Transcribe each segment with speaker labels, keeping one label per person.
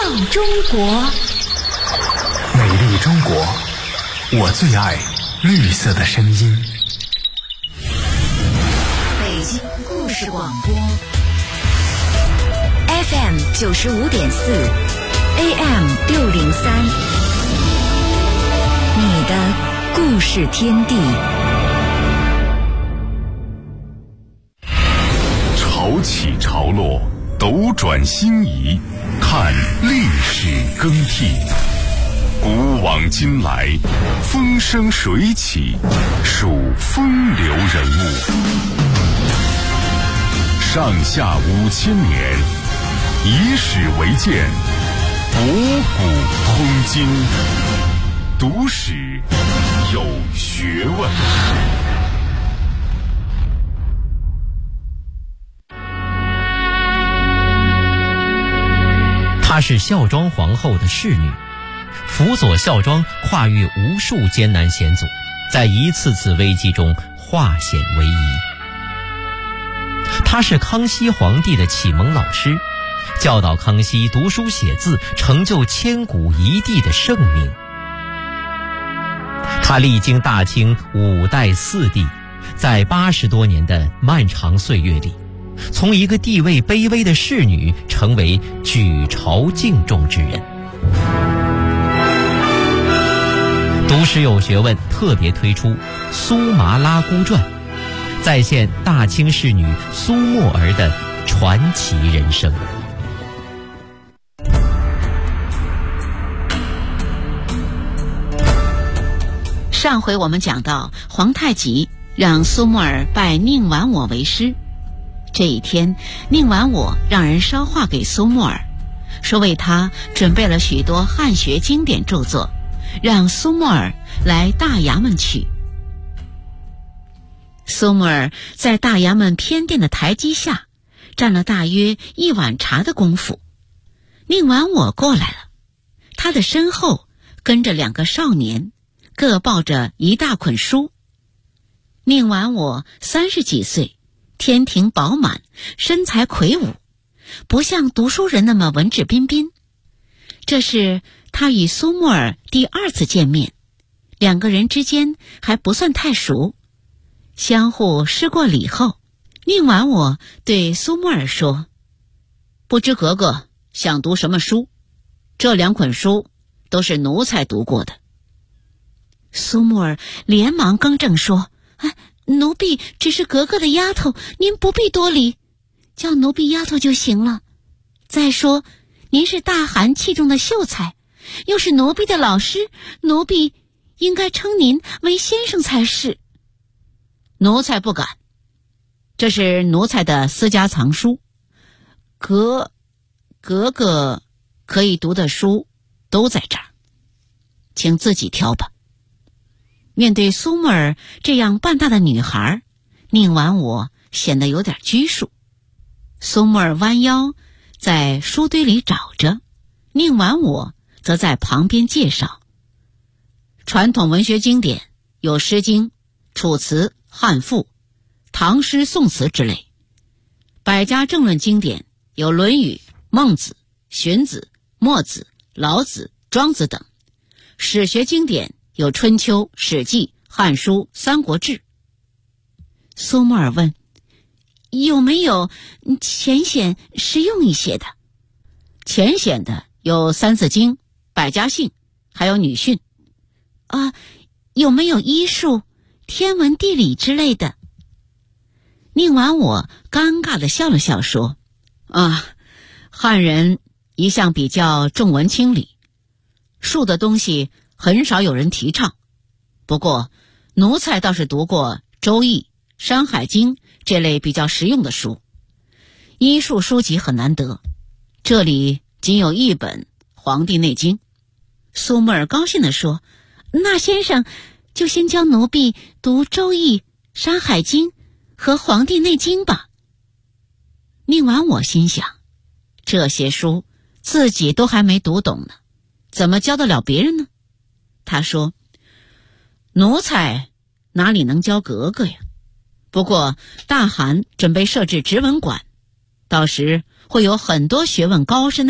Speaker 1: 中国，
Speaker 2: 美丽中国，我最爱绿色的声音。
Speaker 1: 北京故事广播 FM 95.4 AM 603，你的故事天地。
Speaker 3: 潮起潮落，斗转星移，看历史更替，古往今来，风生水起，数风流人物。上下5000年，以史为鉴，博古通今，读史有学问。
Speaker 4: 她是孝庄皇后的侍女，辅佐孝庄跨越无数艰难险阻，在一次次危机中化险为夷。她是康熙皇帝的启蒙老师，教导康熙读书写字，成就千古一帝的盛名。她历经大清5代4帝，在80多年的漫长岁月里，从一个地位卑微的侍女成为举朝敬重之人。读史有学问特别推出《苏麻拉姑传》，再现大清侍女苏沫儿的传奇人生。
Speaker 5: 上回我们讲到，皇太极让苏沫儿拜宁完我为师。这一天，宁完我让人捎话给苏沫儿，说为他准备了许多汉学经典著作，让苏沫儿来大衙门取。苏沫儿在大衙门偏殿的台基下站了大约1碗茶的功夫，宁完我过来了，他的身后跟着2个少年，各抱着一大捆书。宁完我30几岁，天庭饱满，身材魁梧，不像读书人那么文质彬彬。这是他与苏沫儿第2次见面，2个人之间还不算太熟。相互施过礼后，宁完我对苏沫儿说：“不知格格想读什么书？这2捆书都是奴才读过的。”苏沫儿连忙更正说：“奴婢只是格格的丫头，您不必多礼，叫奴婢丫头就行了。再说，您是大汗器重的秀才，又是奴婢的老师，奴婢应该称您为先生才是。”“奴才不敢，这是奴才的私家藏书，格格可以读的书都在这儿，请自己挑吧。”面对苏沫儿这样半大的女孩，宁完我显得有点拘束。苏沫儿弯腰在书堆里找着，宁完我则在旁边介绍。传统文学经典有《诗经》《楚辞》《汉赋》《唐诗》《宋词》之类；百家政论经典有《论语》《孟子》《荀子》《墨子》《老子》《庄子》等；史学经典有《春秋》《史记》《汉书》《三国志》。苏沫儿问：“有没有浅显实用一些的？”“浅显的有《三字经》《百家姓》，还有《女训》。”“有没有医术、天文地理之类的？”宁完我尴尬地笑了笑说：“汉人一向比较重文轻理，术的东西很少有人提倡。不过奴才倒是读过《周易》《山海经》这类比较实用的书，医术书籍很难得，这里仅有1本《黄帝内经》。”苏沫儿高兴地说：“那先生就先教奴婢读《周易》《山海经》和《黄帝内经》吧。”宁完我心想，这些书自己都还没读懂呢，怎么教得了别人呢？他说：“奴才哪里能教格格呀？不过大汗准备设置直文馆，到时会有很多学问高深的人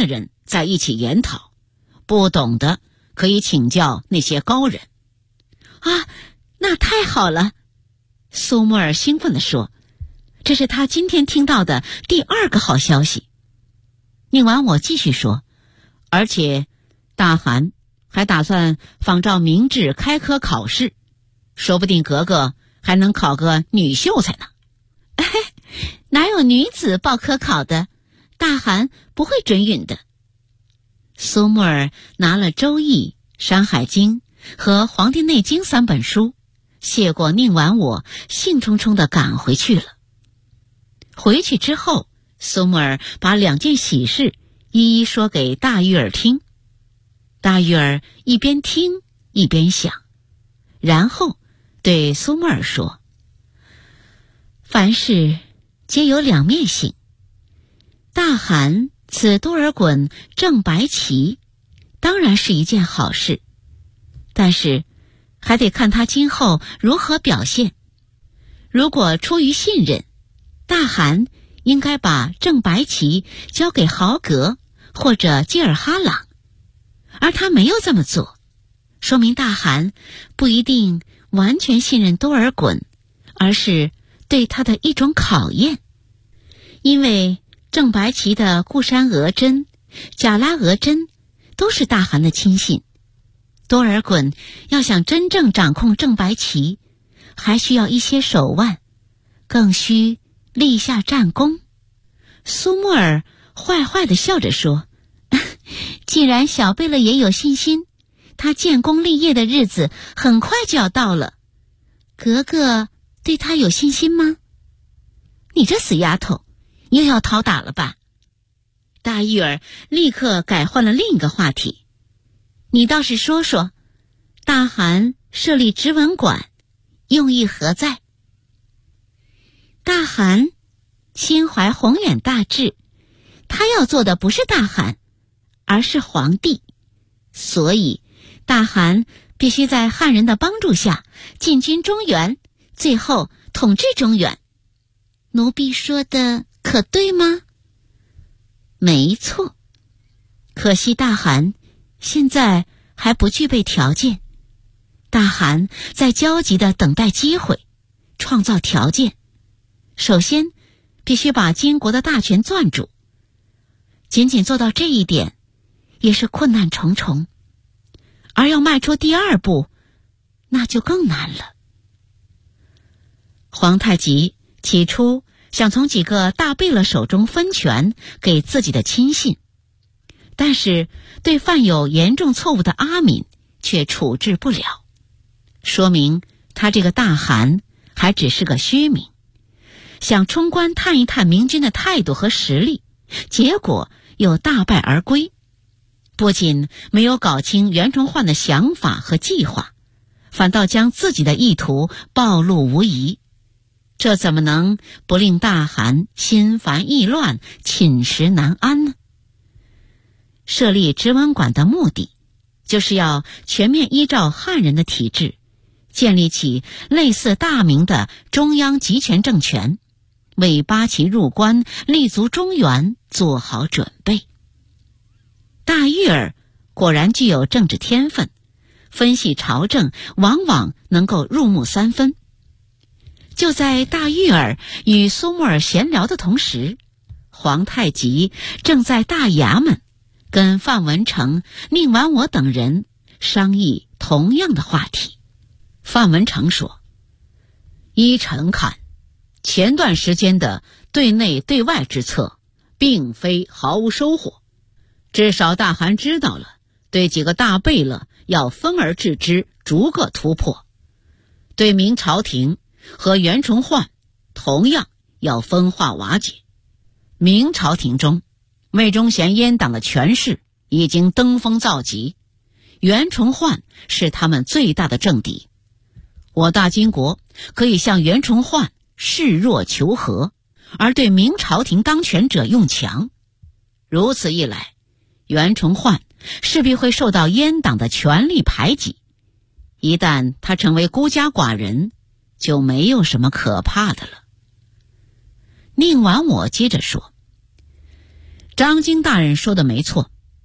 Speaker 5: 在一起研讨，不懂的可以请教那些高人。啊，那太好了！苏沫尔兴奋地说，这是他今天听到的第2个好消息。宁完我继续说，而且大汗还打算仿照明制开科考试，说不定格格还能考个女秀才呢。哪有女子报科考的？大汗不会准允的。苏沫尔拿了《周易》《山海经》和《黄帝内经》3本书，谢过宁完我，兴冲冲地赶回去了。回去之后，苏沫尔把2件喜事一一说给大玉儿听。大玉儿一边听一边想，然后对苏沫尔说，凡事皆有2面性，大汗此多尔衮正白旗当然是一件好事，但是还得看他今后如何表现。如果出于信任，大汗应该把正白旗交给豪格或者基尔哈朗，而他没有这么做，说明大汗不一定完全信任多尔衮，而是对他的一种考验。因为正白旗的固山额真、贾拉额真都是大汗的亲信，多尔衮要想真正掌控正白旗，还需要一些手腕，更需立下战功。苏沫尔坏坏地笑着说，既然小贝勒也有信心，他建功立业的日子很快就要到了，格格对他有信心吗？你这死丫头，又要讨打了吧？大玉儿立刻改换了另一个话题，你倒是说说，大汗设立直文馆，用意何在？大汗心怀宏远大志，他要做的不是大汗，而是皇帝，所以大汗必须在汉人的帮助下进军中原，最后统治中原。奴婢说的可对吗？没错，可惜大汗现在还不具备条件。大汗在焦急地等待机会，创造条件。首先必须把金国的大权攥住，仅仅做到这一点也是困难重重，而要迈出第2步，那就更难了。皇太极起初想从几个大贝勒手中分权给自己的亲信，但是对犯有严重错误的阿敏却处置不了，说明他这个大汗还只是个虚名，想冲关探一探明军的态度和实力，结果又大败而归。不仅没有搞清袁崇焕的想法和计划，反倒将自己的意图暴露无遗，这怎么能不令大汗心烦意乱、寝食难安呢？设立直文馆的目的，就是要全面依照汉人的体制，建立起类似大明的中央集权政权，为八旗入关、立足中原做好准备。大玉儿果然具有政治天分，分析朝政往往能够入木3分。就在大玉儿与苏沫尔闲聊的同时，皇太极正在大衙门跟范文成、宁完我等人商议同样的话题。范文成说，依臣看，前段时间的对内对外之策并非毫无收获，至少大汗知道了对几个大贝勒要分而治之，逐个突破，对明朝廷和袁崇焕同样要分化瓦解。明朝廷中，魏忠贤阉党的权势已经登峰造极，袁崇焕是他们最大的政敌。我大金国可以向袁崇焕示弱求和，而对明朝廷当权者用强。如此一来，袁崇焕势必会受到阉党的权力排挤，一旦他成为孤家寡人，就没有什么可怕的了。宁完我接着说，张经大人说的没错，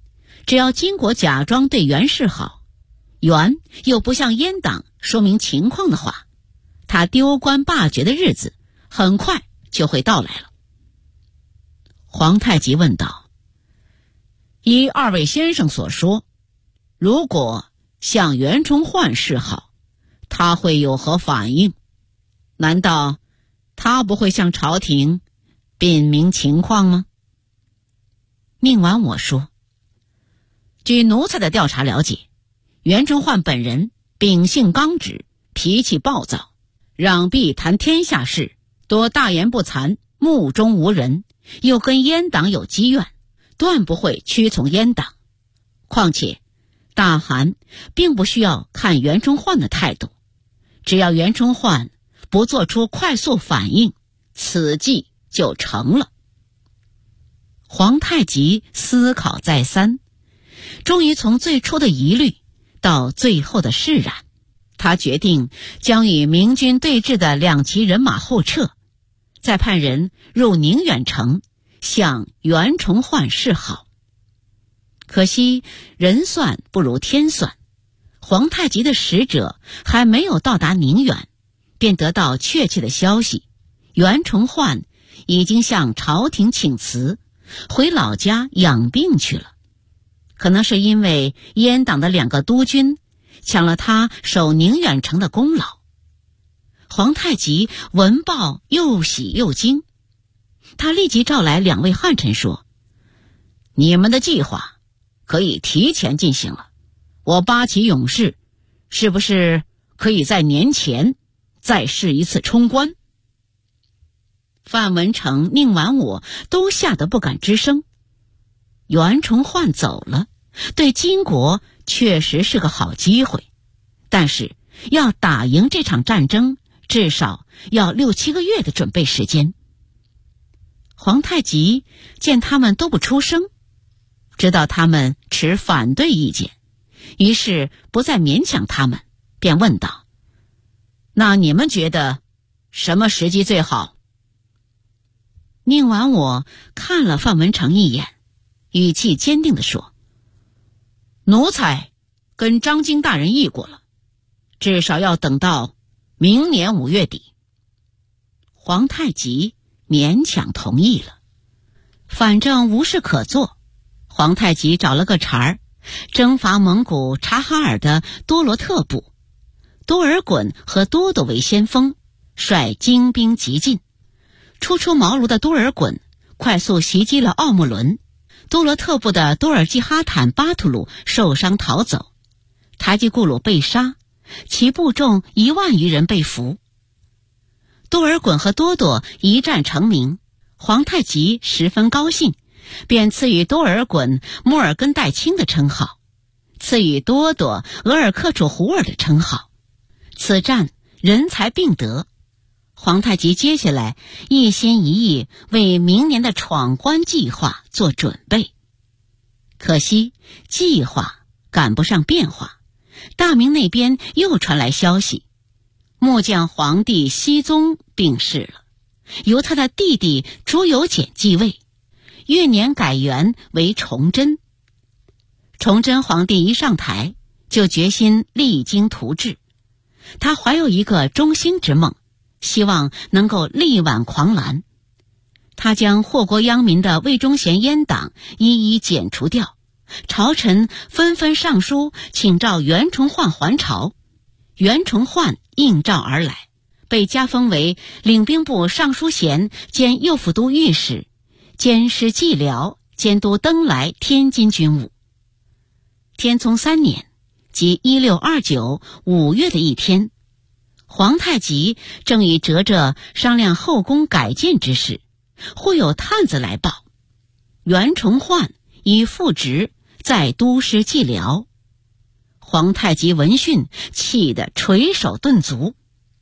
Speaker 5: 只要金国假装对袁示好，袁又不向阉党说明情况的话，他丢官罢爵的日子很快就会到来了。皇太极问道：依二位先生所说，如果向袁崇焕示好，他会有何反应？难道他不会向朝廷禀明情况吗？宁完我说：据奴才的调查了解，袁崇焕本人秉性刚直，脾气暴躁，攘臂谈天下事，多大言不惭，目中无人，又跟阉党有积怨，断不会屈从阉党。况且大汗并不需要看袁崇焕的态度，只要袁崇焕不做出快速反应，此计就成了。皇太极思考再三，终于从最初的疑虑到最后的释然，他决定将与明军对峙的2旗人马后撤，再派人入宁远城向袁崇焕示好。可惜人算不如天算，皇太极的使者还没有到达宁远，便得到确切的消息，袁崇焕已经向朝廷请辞，回老家养病去了。可能是因为阉党的2个督军抢了他守宁远城的功劳。皇太极闻报又喜又惊，他立即召来2位汉臣说：你们的计划可以提前进行了，我8旗勇士是不是可以在年前再试一次冲关？范文成、宁完我都吓得不敢吱声。袁崇焕走了，对金国确实是个好机会，但是要打赢这场战争，至少要6-7个月的准备时间。皇太极见他们都不出声，知道他们持反对意见，于是不再勉强他们，便问道：那你们觉得什么时机最好？宁完我看了范文成一眼，语气坚定地说：奴才跟张京大人议过了，至少要等到明年5月底。皇太极勉强同意了。反正无事可做，皇太极找了个茬儿，征伐蒙古察哈尔的多罗特部，多尔衮和多铎为先锋，率精兵急进。初出茅庐的多尔衮快速袭击了奥木伦，多罗特部的多尔济哈坦巴图鲁受伤逃走，台吉固鲁被杀，其部众1万余人被俘。多尔衮和多铎一战成名，皇太极十分高兴，便赐予多尔衮莫尔根代卿的称号，赐予多铎额尔克楚胡尔的称号。此战人才并得，皇太极接下来一心一意为明年的闯关计划做准备。可惜计划赶不上变化，大明那边又传来消息，末将皇帝熹宗病逝了，由他的弟弟朱由检继位，越年改元为崇祯。崇祯皇帝一上台就决心励精图治，他怀有一个中兴之梦，希望能够力挽狂澜。他将祸国殃民的魏忠贤阉党一一剪除掉，朝臣纷纷上书请召袁崇焕还朝。袁崇焕应召而来，被加封为领兵部尚书衔兼右辅都御史，监视蓟辽，监督登莱、天津军务。天聪3年，即1629 5月的一天，皇太极正与哲哲商量后宫改建之事，忽有探子来报，袁崇焕已复职在都师蓟辽。皇太极闻讯，气得捶手顿足。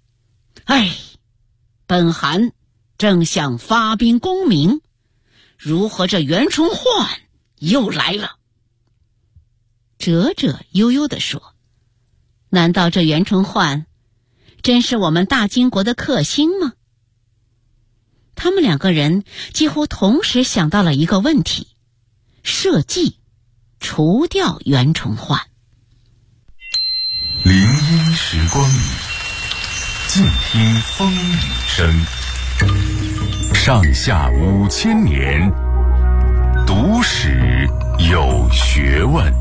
Speaker 5: 本汗正想发兵攻明，如何这袁崇焕又来了？哲哲悠悠地说：难道这袁崇焕真是我们大金国的克星吗？他们2个人几乎同时想到了一个问题：社稷除掉袁崇焕。
Speaker 3: 林荫时光里，静听风雨声。上下5000年，读史有学问。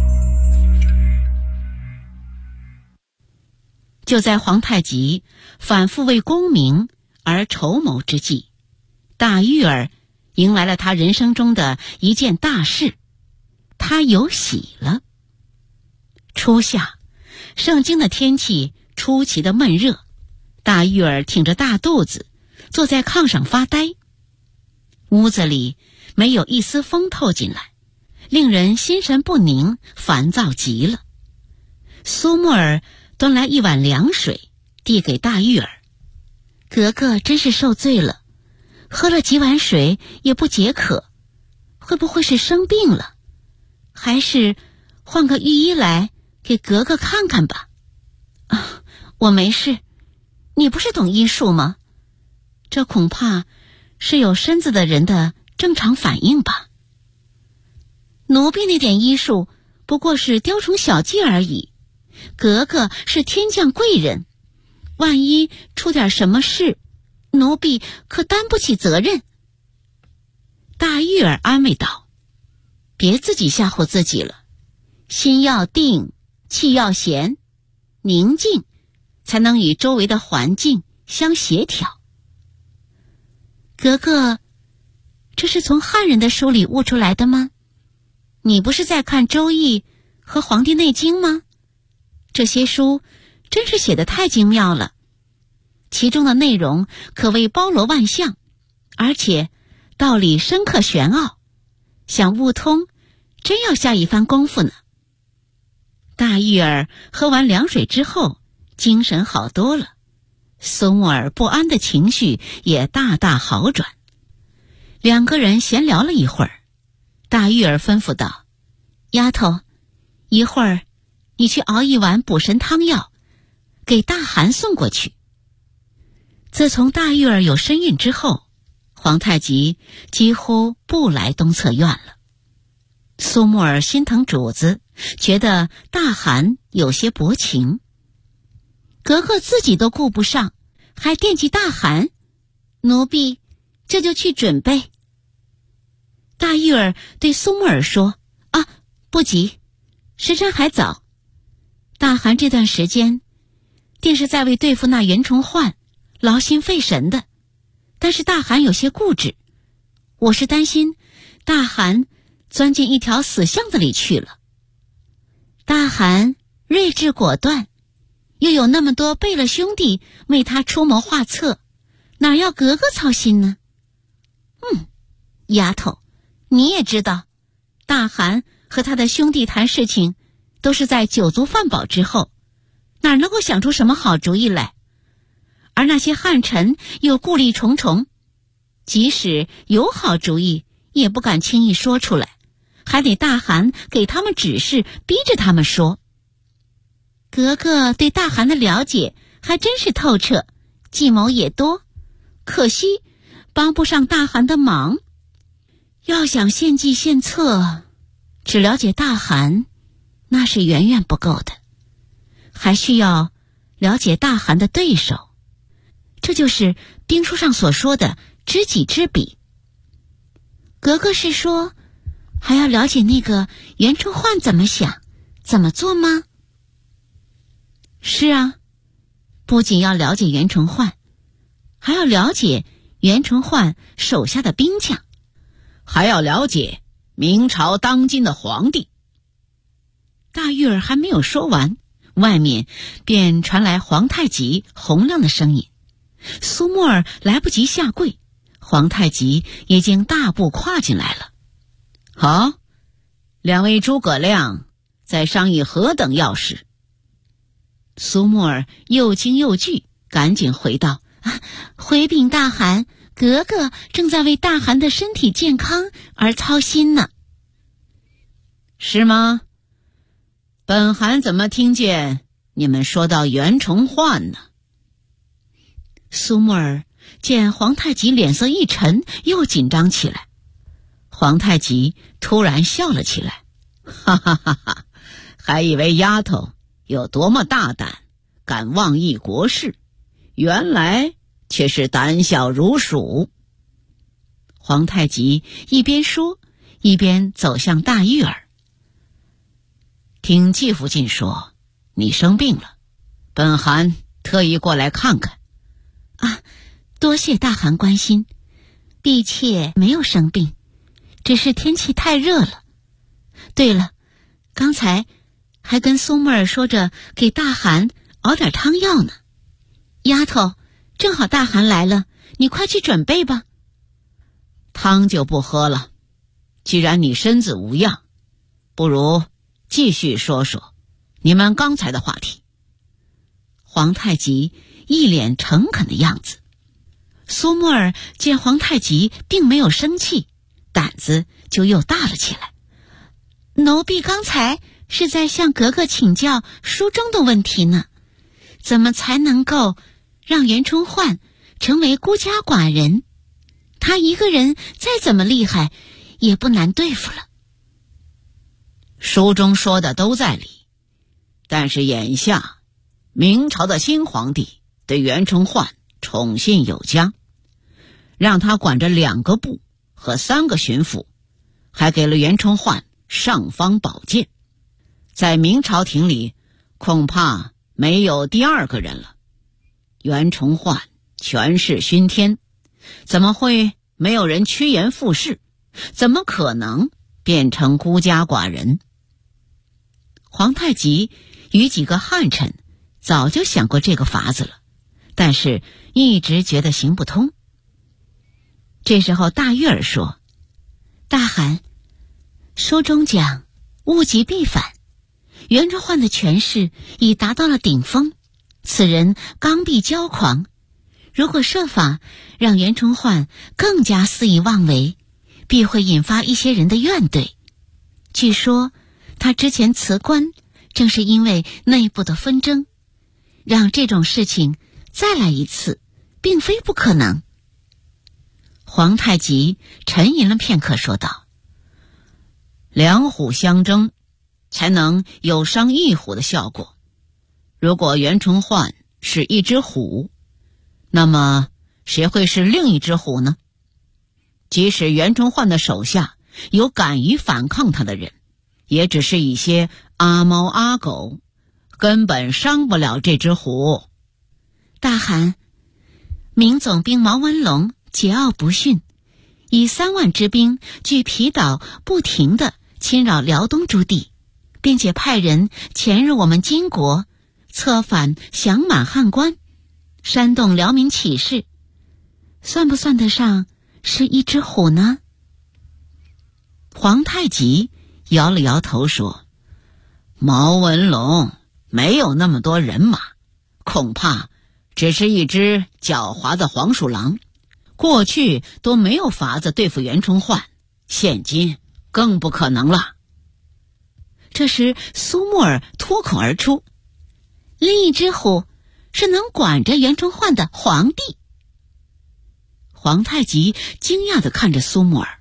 Speaker 5: 就在皇太极反复为功名而筹谋之际，大玉儿迎来了他人生中的一件大事，他有喜了。初夏，盛京的天气出奇的闷热，大玉儿挺着大肚子坐在炕上发呆。屋子里没有一丝风透进来，令人心神不宁，烦躁极了。苏沫儿端来一碗凉水递给大玉儿，格格真是受罪了，喝了几碗水也不解渴，会不会是生病了？还是换个御医来给格格看看吧。我没事，你不是懂医术吗？这恐怕是有身子的人的正常反应吧。奴婢那点医术不过是雕虫小技而已，格格是天降贵人，万一出点什么事，奴婢可担不起责任。大玉儿安慰道：别自己吓唬自己了，心要定，气要闲，宁静才能与周围的环境相协调。格格，这是从汉人的书里悟出来的吗？你不是在看《周易》和《黄帝内经》吗？这些书真是写得太精妙了，其中的内容可谓包罗万象，而且道理深刻玄奥，想悟通真要下一番功夫呢。大玉儿喝完凉水之后精神好多了，苏沫儿不安的情绪也大大好转。两个人闲聊了一会儿，大玉儿吩咐道：丫头，一会儿你去熬一碗补神汤药，给大汗送过去。自从大玉儿有身孕之后，皇太极几乎不来东侧院了。苏沫儿心疼主子，觉得大汗有些薄情，格格自己都顾不上，还惦记大汗，奴婢这就去准备。大玉儿对苏沫儿说：不急，时辰还早，大汗这段时间定是在为对付那袁崇焕劳心费神的，但是大汗有些固执，我是担心大汗钻进一条死巷子里去了。大汗睿智果断，又有那么多贝勒兄弟为他出谋划策，哪要格格操心呢？丫头，你也知道，大汗和他的兄弟谈事情都是在酒足饭饱之后，哪能够想出什么好主意来？而那些汉臣又顾虑重重，即使有好主意也不敢轻易说出来，还得大汗给他们指示，逼着他们说。格格对大汗的了解还真是透彻，计谋也多，可惜帮不上大汗的忙。要想献计献策，只了解大汗那是远远不够的，还需要了解大汗的对手，这就是兵书上所说的知己知彼。格格是说还要了解那个袁崇焕怎么想怎么做吗？是啊，不仅要了解袁崇焕，还要了解袁崇焕手下的兵将，还要了解明朝当今的皇帝。大玉儿还没有说完，外面便传来皇太极洪亮的声音。苏沫儿来不及下跪，皇太极已经大步跨进来了。好，两位诸葛亮在商议何等要事？苏沫儿又惊又惧，赶紧回道：回禀大汗，格格正在为大汗的身体健康而操心呢。是吗？本汗怎么听见你们说到袁崇焕呢？苏沫儿见皇太极脸色一沉，又紧张起来。皇太极突然笑了起来： 哈哈哈哈，还以为丫头有多么大胆，敢妄议国事，原来却是胆小如鼠。皇太极一边说，一边走向大玉儿。听继父亲说，你生病了，本汗特意过来看看。
Speaker 6: 啊，多谢大汗关心，婢妾没有生病，只是天气太热了。对了，刚才还跟苏木儿说着给大汗熬点汤药呢。丫头，正好大汗来了，你快去准备吧。
Speaker 5: 汤就不喝了，既然你身子无恙，不如继续说说你们刚才的话题。
Speaker 6: 皇太极一脸诚恳的样子。苏木儿见皇太极并没有生气，胆子就又大了起来。奴婢刚才是在向格格请教书中的问题呢，怎么才能够让袁崇焕成为孤家寡人？他一个人再怎么厉害，也不难对付了。
Speaker 5: 书中说的都在理，但是眼下明朝的新皇帝对袁崇焕宠信有加，让他管着2个部和3个巡抚，还给了袁崇焕尚方宝剑，在明朝廷里恐怕没有第2个人了。袁崇焕权势熏天，怎么会没有人趋炎附势？怎么可能变成孤家寡人？皇太极与几个汉臣早就想过这个法子了，但是一直觉得行不通。这时候大玉儿说：
Speaker 6: 大汗，书中讲物极必反，袁崇焕的权势已达到了顶峰，此人刚愎骄狂，如果设法让袁崇焕更加肆意妄为，必会引发一些人的怨怼。据说他之前辞官，正是因为内部的纷争，让这种事情再来一次，并非不可能。
Speaker 5: 皇太极沉吟了片刻，说道：两虎相争，才能有伤一虎的效果。如果袁崇焕是一只虎，那么谁会是另一只虎呢？即使袁崇焕的手下有敢于反抗他的人，也只是一些阿猫阿狗，根本伤不了这只虎。
Speaker 6: 大汗，明总兵毛文龙桀骜不驯，以3万之兵据皮岛不停地侵扰辽东诸地，并且派人潜入我们金国，策反降满汉官，煽动辽民起事，算不算得上是一只虎呢？
Speaker 5: 皇太极摇了摇头说：毛文龙没有那么多人马，恐怕只是一只狡猾的黄鼠狼，过去都没有法子对付袁崇焕，现今更不可能了。
Speaker 6: 这时苏木儿脱口而出：另一只虎是能管着袁崇焕的皇帝。
Speaker 5: 皇太极惊讶地看着苏木儿，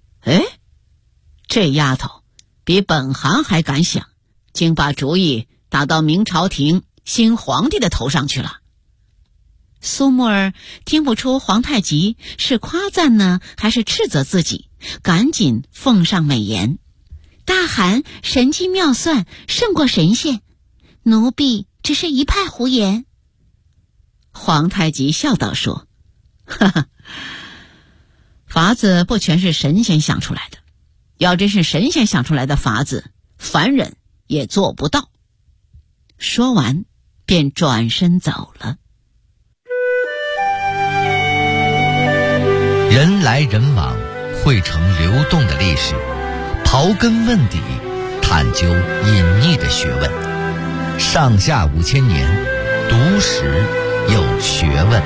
Speaker 5: 这丫头比本汗还敢想，竟把主意打到明朝廷新皇帝的头上去了。
Speaker 6: 苏木儿听不出皇太极是夸赞呢，还是斥责自己，赶紧奉上美言：大汗神机妙算，胜过神仙，奴婢只是一派胡言。
Speaker 5: 皇太极笑道说：哈哈，法子不全是神仙想出来的，要真是神仙想出来的法子，凡人也做不到。说完便转身走了。
Speaker 7: 人来人往，汇成流动的历史，刨根问底，探究隐匿的学问。上下5000年，读史有学问。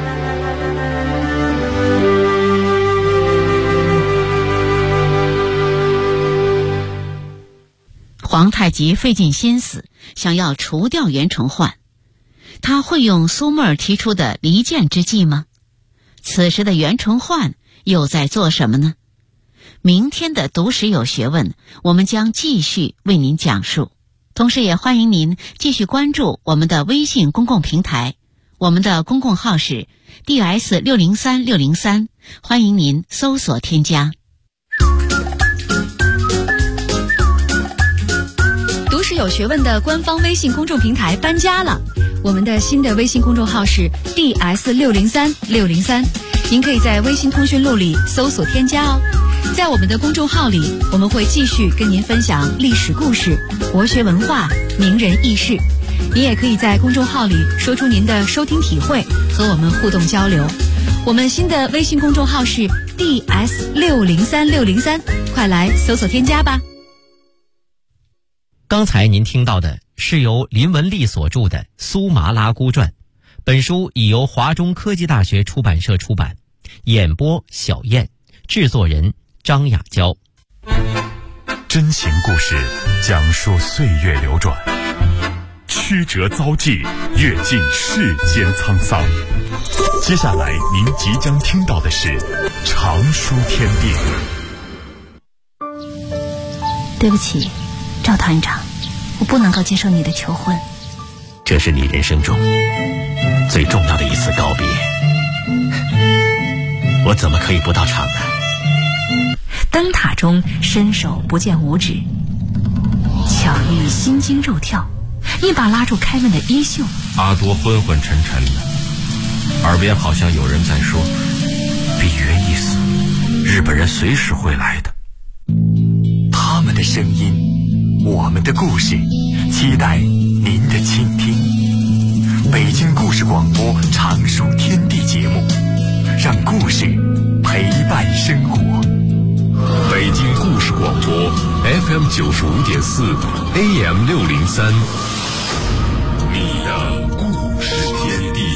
Speaker 5: 皇太极费尽心思想要除掉袁崇焕，他会用苏木儿提出的离间之计吗？此时的袁崇焕又在做什么呢？ 明天的读史有学问，我们将继续为您讲述。同时也欢迎您继续关注我们的微信公共平台，我们的公共号是 DS603603，欢迎您搜索添加。
Speaker 1: 读史有学问的官方微信公众平台搬家了，我们的新的微信公众号是 DS603603，您可以在微信通讯录里搜索添加哦。在我们的公众号里，我们会继续跟您分享历史故事、国学文化、名人轶事。您也可以在公众号里说出您的收听体会，和我们互动交流。我们新的微信公众号是 DS603603，快来搜索添加吧。
Speaker 4: 刚才您听到的是由林文丽所著的《苏麻拉姑传》，本书已由华中科技大学出版社出版，演播小燕，制作人张雅娇。
Speaker 2: 真情故事讲述岁月流转，曲折遭际，阅尽世间沧桑。接下来您即将听到的是常书天地。
Speaker 6: 对不起，赵团长，我不能够接受你的求婚。
Speaker 8: 这是你人生中最重要的一次告别，我怎么可以不到场呢？
Speaker 1: 灯塔中伸手不见五指，巧遇心惊肉跳，一把拉住开门的衣袖。
Speaker 9: 阿多昏昏沉沉的，耳边好像有人在说：比约一死，日本人随时会来的。
Speaker 2: 他们的声音，我们的故事，期待您的倾听。北京故事广播常书天地节目，让故事陪伴生活。
Speaker 3: 北京故事广播 FM95.4 AM603，你的故事天地。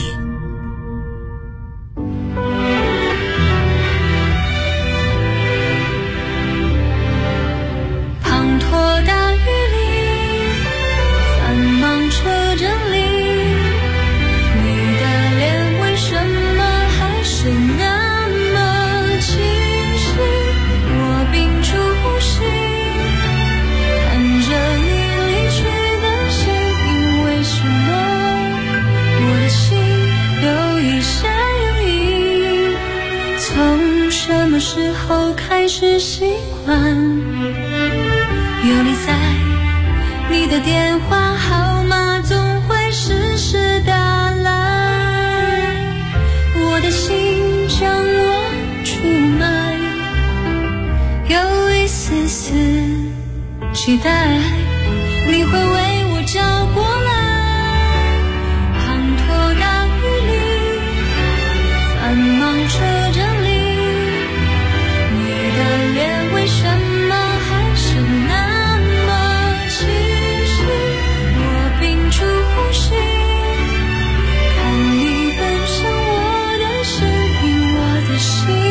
Speaker 10: 滂沱大雨里，繁忙车阵里，你的脸为什么还是那么清晰？我屏住呼吸，看着你离去的身影，为什么我的心有一些犹豫？从什么时候开始习惯游离在你的电话号码，总会时时打来，我的心将我出卖，有一丝丝期待你会为我找过来。滂沱大雨里，繁忙车阵里，你的脸为什么还是那么清晰？我屏住呼吸，看你奔向我的身影，我的心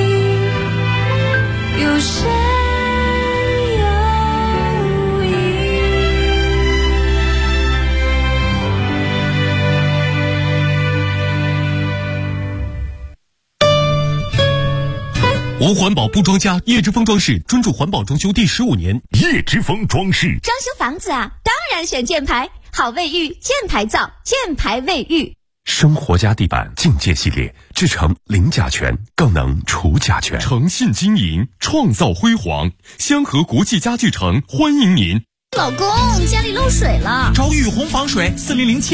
Speaker 10: 有些犹豫。
Speaker 2: 无环保不装家，叶之峰装饰专注环保装修第15年。叶之峰装饰
Speaker 11: 装修房子啊，当然选箭牌，好卫浴，箭牌造，箭牌卫浴。
Speaker 2: 生活家地板境界系列，制成零甲醛，更能除甲醛。诚信经营，创造辉煌。香河国际家具城欢迎您。
Speaker 11: 老公，家里漏水了，
Speaker 12: 找雨虹防水4007